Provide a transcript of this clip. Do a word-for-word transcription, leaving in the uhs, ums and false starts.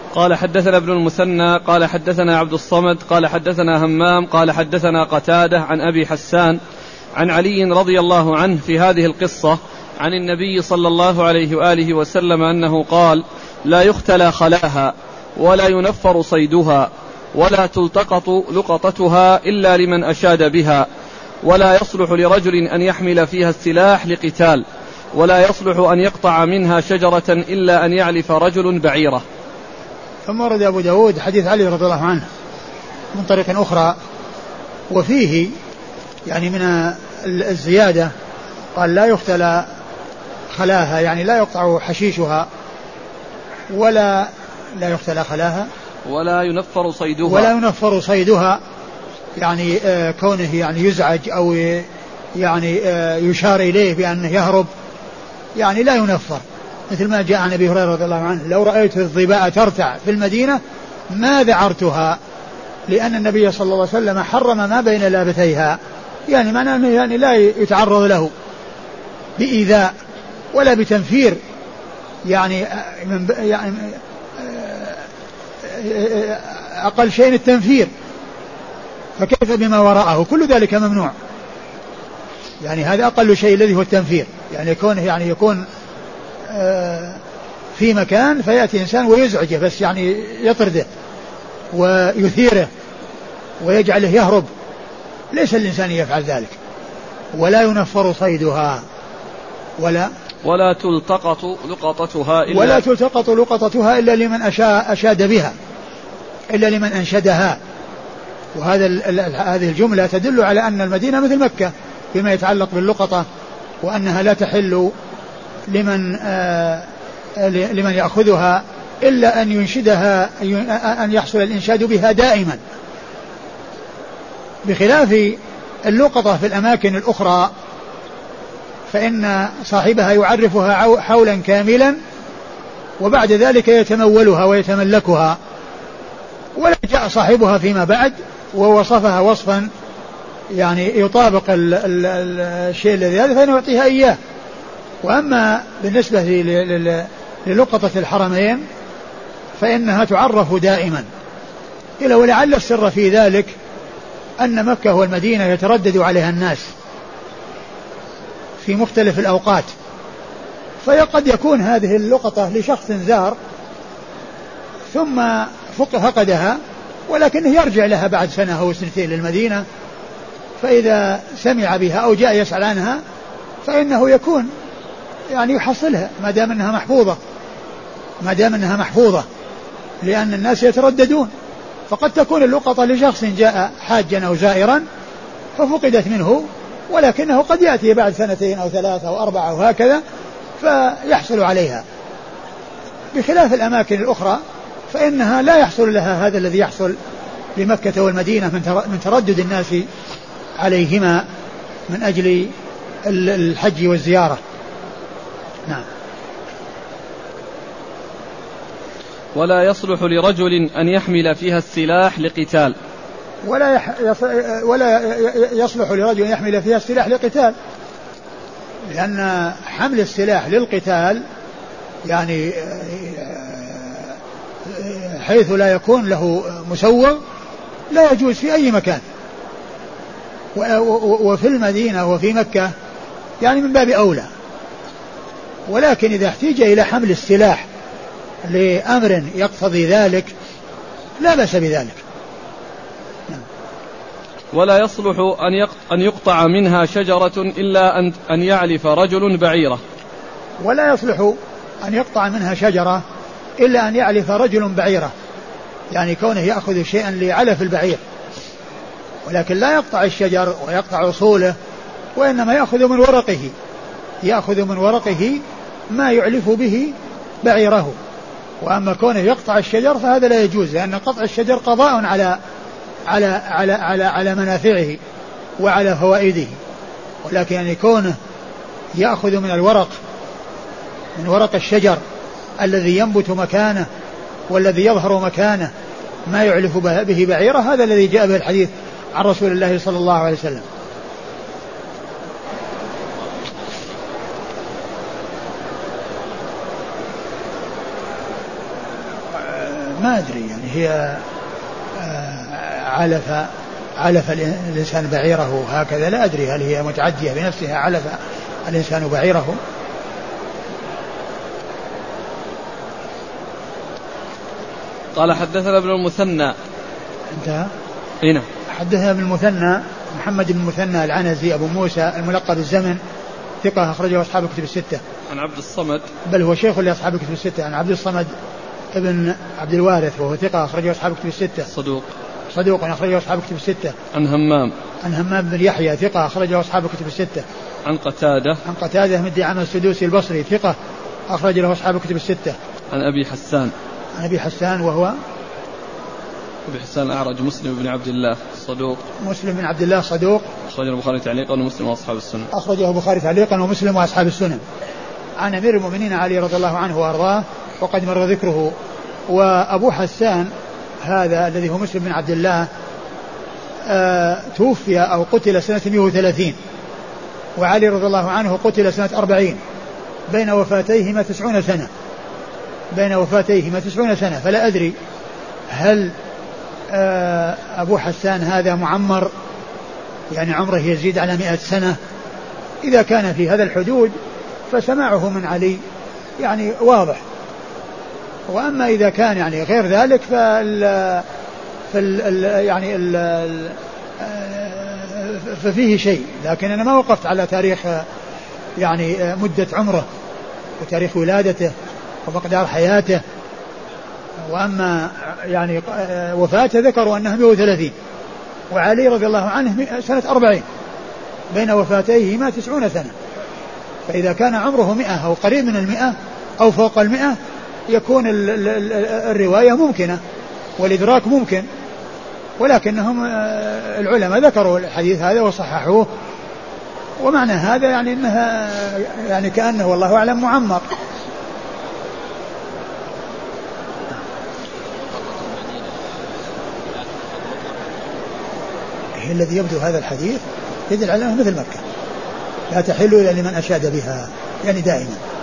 قال حدثنا ابن المثنى قال حدثنا عبد الصمد قال حدثنا همام قال حدثنا قتادة عن أبي حسان عن علي رضي الله عنه في هذه القصة عن النبي صلى الله عليه وآله وسلم أنه قال: لا يختلى خلاها ولا ينفر صيدها ولا تلتقط لقطتها إلا لمن أشاد بها، ولا يصلح لرجل أن يحمل فيها السلاح لقتال، ولا يصلح أن يقطع منها شجرة إلا أن يعلف رجل بعيرة. ثم ورد أبو داود حديث علي رضي الله عنه من طريق أخرى وفيه يعني من الزيادة، قال: لا يختلى خلاها، يعني لا يقطع حشيشها، ولا لا يختلى خلاها ولا ينفر صيدها ولا ينفر صيدها، يعني آه كونه يعني يزعج أو يعني آه يشار إليه بأنه يهرب، يعني لا ينفر، مثل ما جاء عن أبي هريرة رضي الله عنه: لو رأيت الظباء ترتع في المدينة ما ذعرتها، لأن النبي صلى الله عليه وسلم حرم ما بين لابتيها، يعني معناه أنه يعني لا يتعرض له بإيذاء ولا بتنفير، يعني من يعني أقل شيء التنفير، فكيف بما وراءه؟ كل ذلك ممنوع، يعني هذا أقل شيء الذي هو التنفير، يعني يكون يعني يكون في مكان فيأتي إنسان ويزعجه، بس يعني يطرده ويثيره ويجعله يهرب، ليس الإنسان يفعل ذلك. ولا ينفر صيدها ولا ولا تلتقط لقطتها إلا ولا تلتقط لقطتها إلا لمن أشا أشاد بها، إلا لمن أنشدها. وهذا هذه الجملة تدل على أن المدينة مثل مكة فيما يتعلق باللقطة، وأنها لا تحل لمن آه لمن يأخذها إلا أن ينشدها، أن يحصل الإنشاد بها دائما، بخلاف اللقطة في الأماكن الأخرى فإن صاحبها يعرفها حولا كاملا وبعد ذلك يتمولها ويتملكها، ولا جاء صاحبها فيما بعد ووصفها وصفا يعني يطابق ال ال ال الشيء الذي هذا فإنه يعطيها إياه. وأما بالنسبة للقطة الحرمين فإنها تعرف دائما، إلا ولعل السر في ذلك أن مكة والمدينة يتردد عليها الناس في مختلف الأوقات، فقد يكون هذه اللقطة لشخص زار ثم فقدها ولكنه يرجع لها بعد سنة أو سنتين للمدينة، فإذا سمع بها أو جاء يسأل عنها فإنه يكون يعني يحصلها ما دام أنها محفوظة ما دام أنها محفوظة لأن الناس يترددون. فقد تكون اللقطة لشخص جاء حاجا أو زائرا ففقدت منه، ولكنه قد يأتي بعد سنتين أو ثلاثة أو أربعة وهكذا فيحصل عليها، بخلاف الأماكن الأخرى فإنها لا يحصل لها هذا الذي يحصل لمكة والمدينة من تردد الناس عليهما من أجل الحج والزيارة. نعم. ولا يصلح لرجل أن يحمل فيها السلاح لقتال ولا يح... ولا يصلح لرجل أن يحمل فيها السلاح لقتال، لأن حمل السلاح للقتال يعني حيث لا يكون له مسوغ لا يجوز في أي مكان، وفي المدينة وفي مكة يعني من باب أولى. ولكن إذا احتاج إلى حمل السلاح لأمر يقتضي ذلك لا بأس بذلك. ولا يصلح أن يقطع منها شجرة إلا أن يعلف رجل بعيرة. ولا يصلح أن يقطع منها شجرة إلا أن يعلف رجل بعيرة، يعني كونه يأخذ شيئا لعلف البعير، ولكن لا يقطع الشجر ويقطع أصوله، وإنما يأخذ من ورقه يأخذ من ورقه ما يعلف به بعيره. وأما كونه يقطع الشجر فهذا لا يجوز، لأن قطع الشجر قضاء على على على على على منافعه وعلى فوائده، ولكن يعني كونه يأخذ من الورق من ورق الشجر الذي ينبت مكانه والذي يظهر مكانه ما يعلف به بعيره، هذا الذي جاء به الحديث عن رسول الله صلى الله عليه وسلم. ما أدري يعني هي علف علف الإنسان بعيره هكذا، لا أدري هل هي متعدية بنفسها علف الإنسان بعيره. قال حدثنا ابن المثنى. انتهى. هنا حدثنا ابن المثنى محمد بن المثنى العنزي أبو موسى الملقب الزمن، ثقة أخرجه أصحاب الكتب الستة. عن عبد الصمد، بل هو شيخ لأصحاب الكتب الستة. عن عبد الصمد ابن عبد الوارث وهو ثقة أخرجه أصحاب الكتب الستة. صدوق صدوق أخرجه أصحاب الكتب الستة. عن همام، عن همام بن يحيى ثقة أخرجه أصحاب الكتب الستة. عن قتادة، عن قتادة بن دعامة السدوسي البصري ثقة أخرج له أصحاب الكتب الستة. عن أبي حسان، عن أبي حسان وهو أبي حسان الأعرج مسلم بن عبد الله صدوق. مسلم بن عبد الله صدوق أخرجه البخاري تعليقا ومسلم وأصحاب السنن. أخرجه البخاري تعليقا ومسلم وأصحاب السنن. عن أمير المؤمنين علي رضي الله عنه وأرضاه وقد مر ذكره. وأبو حسان هذا الذي هو مسلم بن عبد الله آه توفي أو قتل سنة مئة وثلاثين، وعلي رضي الله عنه قتل سنة أربعين، بين وفاتيهما تسعون سنة بين وفاتيهما تسعون سنة فلا أدري هل آه أبو حسان هذا معمر يعني عمره يزيد على مئة سنة. إذا كان في هذا الحدود فسماعه من علي يعني واضح، وأما إذا كان يعني غير ذلك فال فال يعني ال ففيه شيء، لكن أنا ما وقفت على تاريخ يعني مدة عمره وتاريخ ولادته ومقدار حياته. وأما يعني وفاته ذكروا أنها مئة وثلاثين، وعلي رضي الله عنه سنة أربعين، بين وفاتيهما تسعون سنة. فإذا كان عمره مئة أو قريب من المئة أو فوق المئة يكون الرواية ممكنة والإدراك ممكن، ولكنهم العلماء ذكروا الحديث هذا وصححوه، ومعنى هذا يعني أنها يعني كأنه والله أعلم معمر. الذي يبدو هذا الحديث يدل على أنه مثل مكة لا تحل إلا لمن أشاد بها يعني دائما.